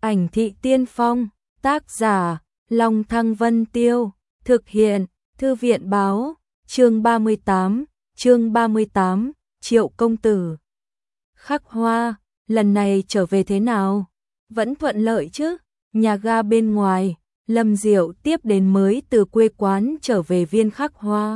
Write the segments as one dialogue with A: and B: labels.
A: Ảnh thị tiên phong, tác giả, Long Thăng Vân Tiêu, thực hiện, Thư viện báo, chương 38, Triệu công tử. Khắc Hoa, lần này trở về thế nào? Vẫn thuận lợi chứ? Nhà ga bên ngoài, Lâm Diệu tiếp đến mới từ quê quán trở về Viên Khắc Hoa.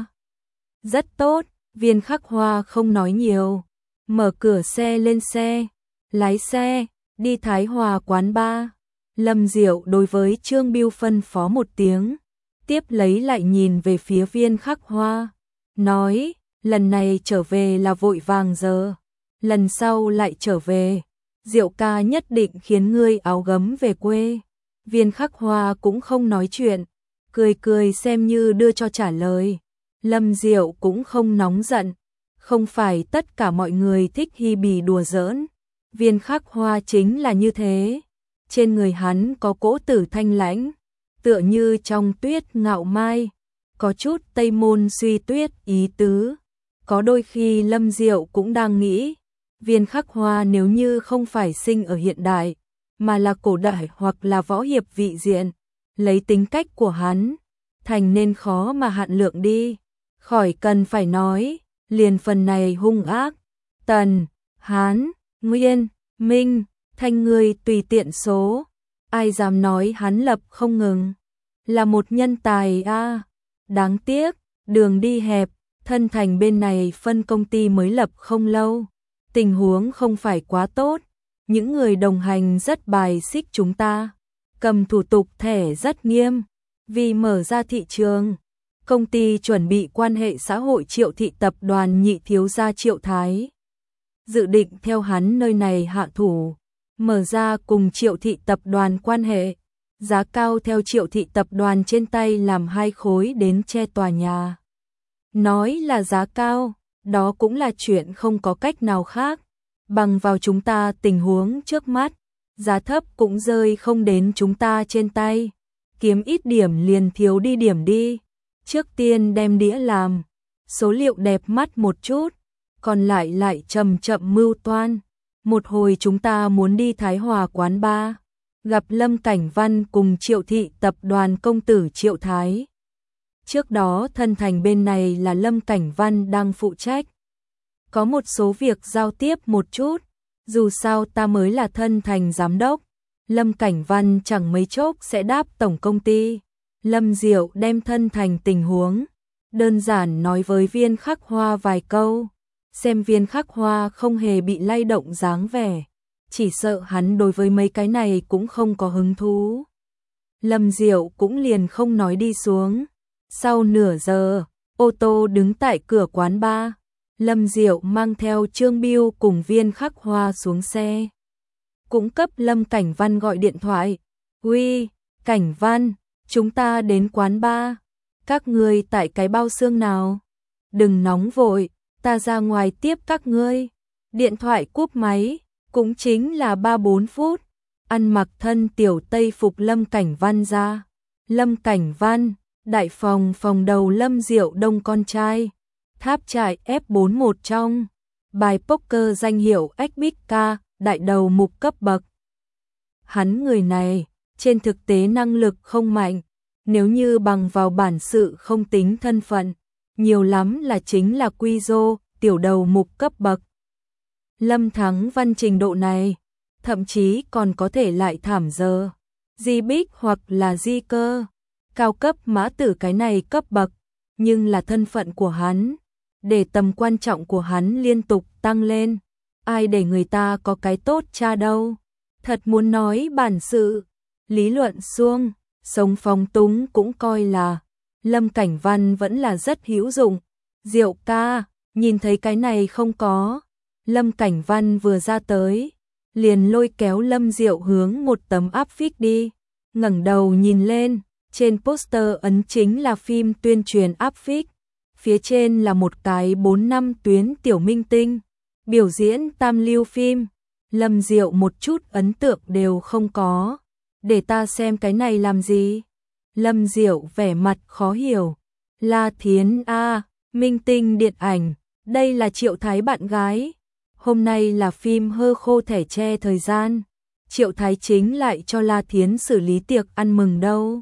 A: Rất tốt, Viên Khắc Hoa không nói nhiều, mở cửa xe lên xe, lái xe, đi Thái Hòa quán bar. Lâm Diệu đối với Trương Bưu phân phó một tiếng, tiếp lấy lại nhìn về phía Viên Khắc Hoa, nói, lần này trở về là vội vàng giờ, lần sau lại trở về, Diệu ca nhất định khiến ngươi áo gấm về quê. Viên Khắc Hoa cũng không nói chuyện, cười cười xem như đưa cho trả lời. Lâm Diệu cũng không nóng giận, không phải tất cả mọi người thích Hi Bì đùa giỡn, Viên Khắc Hoa chính là như thế. Trên người hắn có cỗ tử thanh lãnh, tựa như trong tuyết ngạo mai, có chút Tây Môn Suy Tuyết ý tứ. Có đôi khi Lâm Diệu cũng đang nghĩ, Viên Khắc Hoa nếu như không phải sinh ở hiện đại, mà là cổ đại hoặc là võ hiệp vị diện, lấy tính cách của hắn, thành nên khó mà hạn lượng đi. Khỏi cần phải nói, liền phần này hung ác, Tần, Hán, Nguyên, Minh, Thanh người tùy tiện số, ai dám nói hắn lập không ngừng, là một nhân tài a. Đáng tiếc, đường đi hẹp, Thân Thành bên này phân công ty mới lập không lâu, tình huống không phải quá tốt, những người đồng hành rất bài xích chúng ta, cầm thủ tục thẻ rất nghiêm, vì mở ra thị trường, công ty chuẩn bị quan hệ xã hội Triệu thị tập đoàn nhị thiếu gia Triệu Thái, dự định theo hắn nơi này hạ thủ, mở ra cùng Triệu thị tập đoàn quan hệ, giá cao theo Triệu thị tập đoàn trên tay làm 2 khối đến che tòa nhà. Nói là giá cao, đó cũng là chuyện không có cách nào khác, bằng vào chúng ta tình huống trước mắt, giá thấp cũng rơi không đến chúng ta trên tay, kiếm ít điểm liền thiếu đi điểm đi, trước tiên đem đĩa làm, số liệu đẹp mắt một chút, còn lại chậm chậm mưu toan. Một hồi chúng ta muốn đi Thái Hòa quán bar, gặp Lâm Cảnh Văn cùng Triệu thị tập đoàn công tử Triệu Thái. Trước đó Thân Thành bên này là Lâm Cảnh Văn đang phụ trách. Có một số việc giao tiếp một chút, dù sao ta mới là Thân Thành giám đốc, Lâm Cảnh Văn chẳng mấy chốc sẽ đáp tổng công ty. Lâm Diệu đem Thân Thành tình huống, đơn giản nói với Viên Khắc Hoa vài câu. Xem Viên Khắc Hoa không hề bị lay động dáng vẻ, chỉ sợ hắn đối với mấy cái này cũng không có hứng thú. Lâm Diệu cũng liền không nói đi xuống. Sau nửa giờ, ô tô đứng tại cửa quán bar, Lâm Diệu mang theo Trương Bưu cùng Viên Khắc Hoa xuống xe. Cũng cấp Lâm Cảnh Văn gọi điện thoại. Uy, Cảnh Văn, chúng ta đến quán bar. Các ngươi tại cái bao xương nào? Đừng nóng vội, ta ra ngoài tiếp các ngươi. Điện thoại cúp máy, cũng chính là 3-4 phút. Ăn mặc thân tiểu tây phục Lâm Cảnh Văn ra. Lâm Cảnh Văn, đại phòng phòng đầu Lâm Diệu Đông con trai. Tháp trại F41 trong. Bài poker danh hiệu Xbk, đại đầu mục cấp bậc. Hắn người này, trên thực tế năng lực không mạnh. Nếu như bằng vào bản sự không tính thân phận, nhiều lắm là chính là quy dô, tiểu đầu mục cấp bậc. Lâm Thắng Văn trình độ này, thậm chí còn có thể lại thảm giờ, di bích hoặc là di cơ, cao cấp mã tử cái này cấp bậc, nhưng là thân phận của hắn, để tầm quan trọng của hắn liên tục tăng lên, ai để người ta có cái tốt cha đâu, thật muốn nói bản sự, lý luận suông, sống phóng túng cũng coi là, Lâm Cảnh Văn vẫn là rất hữu dụng. Diệu ca, nhìn thấy cái này không có. Lâm Cảnh Văn vừa ra tới, liền lôi kéo Lâm Diệu hướng một tấm áp phích đi, ngẩng đầu nhìn lên, trên poster ấn chính là phim tuyên truyền áp phích, phía trên là một cái 4-5 tuyến tiểu minh tinh, biểu diễn tam lưu phim. Lâm Diệu một chút ấn tượng đều không có, để ta xem cái này làm gì? Lâm Diệu vẻ mặt khó hiểu. La Thiến A, minh tinh điện ảnh, đây là Triệu Thái bạn gái. Hôm nay là phim hơ khô thẻ tre thời gian. Triệu Thái Chính lại cho La Thiến xử lý tiệc ăn mừng đâu.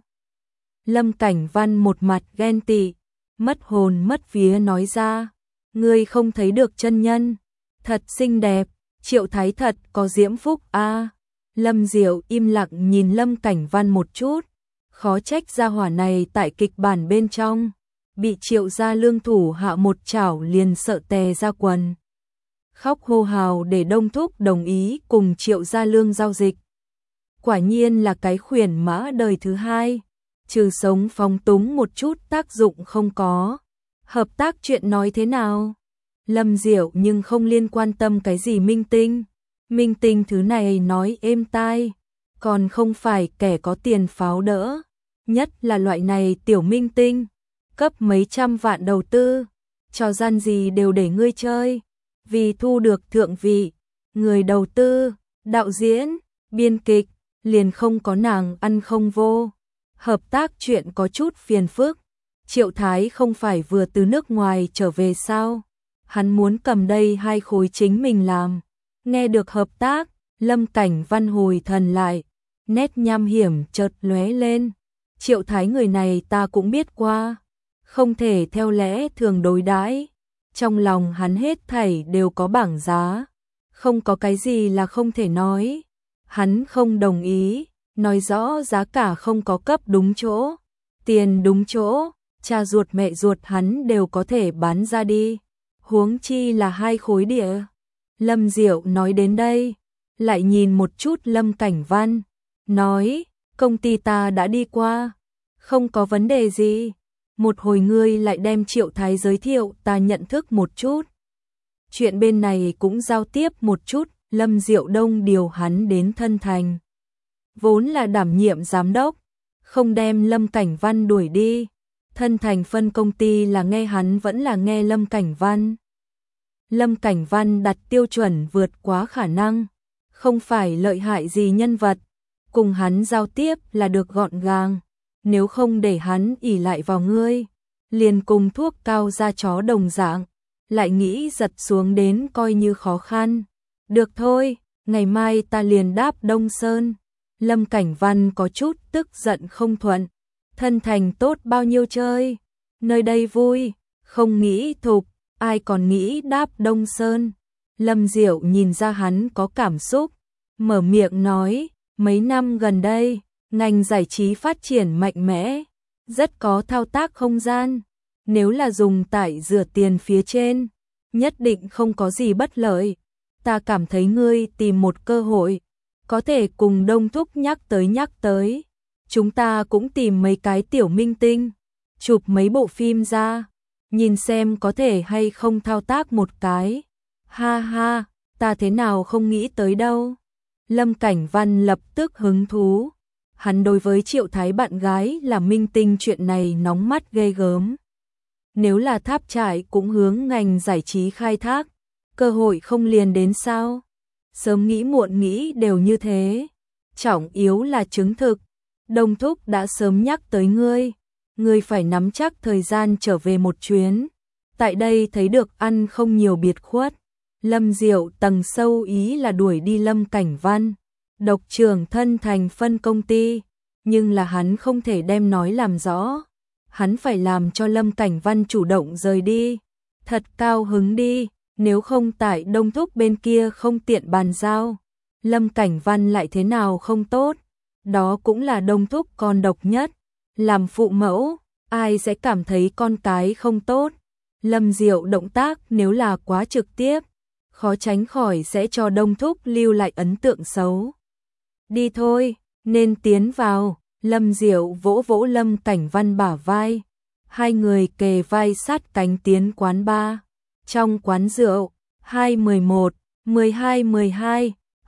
A: Lâm Cảnh Văn một mặt ghen tị, mất hồn mất vía nói ra, ngươi không thấy được chân nhân, thật xinh đẹp, Triệu Thái thật có diễm phúc a. Lâm Diệu im lặng nhìn Lâm Cảnh Văn một chút, khó trách gia hỏa này tại kịch bản bên trong, bị Triệu gia lương thủ hạ một chảo liền sợ tè ra quần. Khóc hô hào để Đông Thúc đồng ý cùng Triệu gia lương giao dịch. Quả nhiên là cái khuyển mã đời thứ hai, trừ sống phóng túng một chút tác dụng không có. Hợp tác chuyện nói thế nào? Lâm Diệu nhưng không liên quan tâm cái gì minh tinh. Minh tinh thứ này nói êm tai, còn không phải kẻ có tiền pháo đỡ. Nhất là loại này tiểu minh tinh, cấp mấy trăm vạn đầu tư, trò gian gì đều để ngươi chơi. Vì thu được thượng vị, người đầu tư, đạo diễn, biên kịch, liền không có nàng ăn không vô. Hợp tác chuyện có chút phiền phức. Triệu Thái không phải vừa từ nước ngoài trở về sao? Hắn muốn cầm đây 2 khối chính mình làm. Nghe được hợp tác, Lâm Cảnh Văn hồi thần lại, nét nham hiểm chợt lóe lên. Triệu Thái người này ta cũng biết qua, không thể theo lẽ thường đối đãi. Trong lòng hắn hết thảy đều có bảng giá, không có cái gì là không thể nói. Hắn không đồng ý, nói rõ giá cả không có cấp đúng chỗ, tiền đúng chỗ, cha ruột mẹ ruột hắn đều có thể bán ra đi, huống chi là 2 khối địa. Lâm Diệu nói đến đây, lại nhìn một chút Lâm Cảnh Văn, nói, công ty ta đã đi qua, không có vấn đề gì. Một hồi ngươi lại đem Triệu Thái giới thiệu ta nhận thức một chút. Chuyện bên này cũng giao tiếp một chút, Lâm Diệu Đông điều hắn đến Thân Thành. Vốn là đảm nhiệm giám đốc, không đem Lâm Cảnh Văn đuổi đi. Thân Thành phân công ty là nghe hắn vẫn là nghe Lâm Cảnh Văn. Lâm Cảnh Văn đặt tiêu chuẩn vượt quá khả năng, không phải lợi hại gì nhân vật, cùng hắn giao tiếp là được gọn gàng. Nếu không để hắn ỷ lại vào ngươi, liền cùng thuốc cao da chó đồng dạng, lại nghĩ giật xuống đến coi như khó khăn. Được thôi, ngày mai ta liền đáp Đông Sơn. Lâm Cảnh Văn có chút tức giận không thuận. Thân Thành tốt bao nhiêu chơi, nơi đây vui, không nghĩ thục, ai còn nghĩ đáp Đông Sơn. Lâm Diệu nhìn ra hắn có cảm xúc, mở miệng nói, mấy năm gần đây, ngành giải trí phát triển mạnh mẽ, rất có thao tác không gian. Nếu là dùng tại rửa tiền phía trên, nhất định không có gì bất lợi. Ta cảm thấy ngươi tìm một cơ hội, có thể cùng Đông Thúc nhắc tới. Chúng ta cũng tìm mấy cái tiểu minh tinh, chụp mấy bộ phim ra, nhìn xem có thể hay không thao tác một cái. Ha ha, ta thế nào không nghĩ tới đâu. Lâm Cảnh Văn lập tức hứng thú. Hắn đối với Triệu Thái bạn gái là minh tinh chuyện này nóng mắt ghê gớm. Nếu là Tháp Trại cũng hướng ngành giải trí khai thác, cơ hội không liền đến sao? Sớm nghĩ muộn nghĩ đều như thế. Trọng yếu là chứng thực. Đông Thúc đã sớm nhắc tới ngươi. Ngươi phải nắm chắc thời gian trở về một chuyến. Tại đây thấy được ăn không nhiều biệt khuất. Lâm Diệu tầng sâu ý là đuổi đi Lâm Cảnh Văn. Độc trưởng Thân Thành phân công ty, nhưng là hắn không thể đem nói làm rõ. Hắn phải làm cho Lâm Cảnh Văn chủ động rời đi. Thật cao hứng đi, nếu không tại Đông Thúc bên kia không tiện bàn giao. Lâm Cảnh Văn lại thế nào không tốt, đó cũng là Đông Thúc con độc nhất. Làm phụ mẫu, ai sẽ cảm thấy con cái không tốt. Lâm Diệu động tác nếu là quá trực tiếp, khó tránh khỏi sẽ cho Đông Thúc lưu lại ấn tượng xấu. Đi thôi, nên tiến vào. Lâm Diệu vỗ vỗ Lâm Cảnh Văn bả vai. Hai người kề vai sát cánh tiến quán bar. Trong quán rượu, 211, 1212,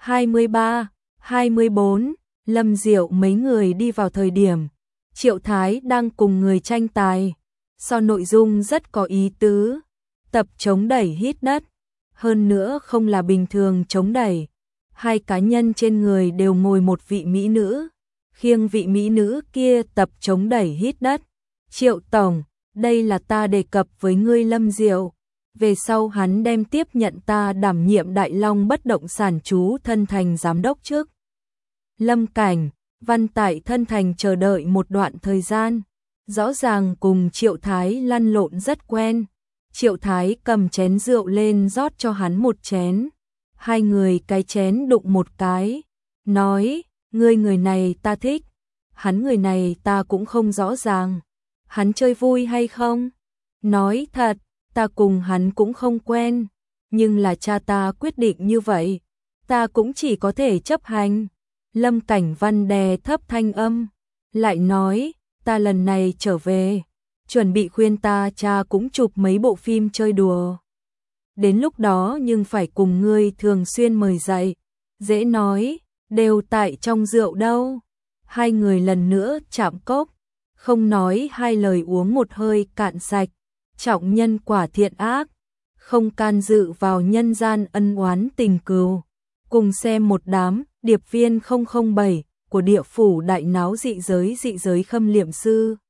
A: 23, 24, Lâm Diệu mấy người đi vào thời điểm Triệu Thái đang cùng người tranh tài. So nội dung rất có ý tứ. Tập chống đẩy hít đất. Hơn nữa không là bình thường chống đẩy. Hai cá nhân trên người đều ngồi một vị mỹ nữ. Khiêng vị mỹ nữ kia tập chống đẩy hít đất. Triệu Tổng, đây là ta đề cập với ngươi Lâm Diệu. Về sau hắn đem tiếp nhận ta đảm nhiệm Đại Long bất động sản chú Thân Thành giám đốc trước. Lâm Cảnh, Văn tại thân thành chờ đợi một đoạn thời gian, rõ ràng cùng Triệu Thái lăn lộn rất quen. Triệu Thái cầm chén rượu lên rót cho hắn một chén. Hai người cái chén đụng một cái, nói, ngươi người này ta thích, hắn người này ta cũng không rõ ràng. Hắn chơi vui hay không? Nói thật, ta cùng hắn cũng không quen, nhưng là cha ta quyết định như vậy, ta cũng chỉ có thể chấp hành. Lâm Cảnh Văn đè thấp thanh âm, lại nói, ta lần này trở về, chuẩn bị khuyên ta cha cũng chụp mấy bộ phim chơi đùa. Đến lúc đó nhưng phải cùng ngươi thường xuyên mời dậy. Dễ nói, đều tại trong rượu đâu. Hai người lần nữa chạm cốc, không nói hai lời uống một hơi cạn sạch. Trọng nhân quả thiện ác, không can dự vào nhân gian ân oán tình cừu. Cùng xem một đám điệp viên 007 của địa phủ đại náo dị giới khâm liệm sư.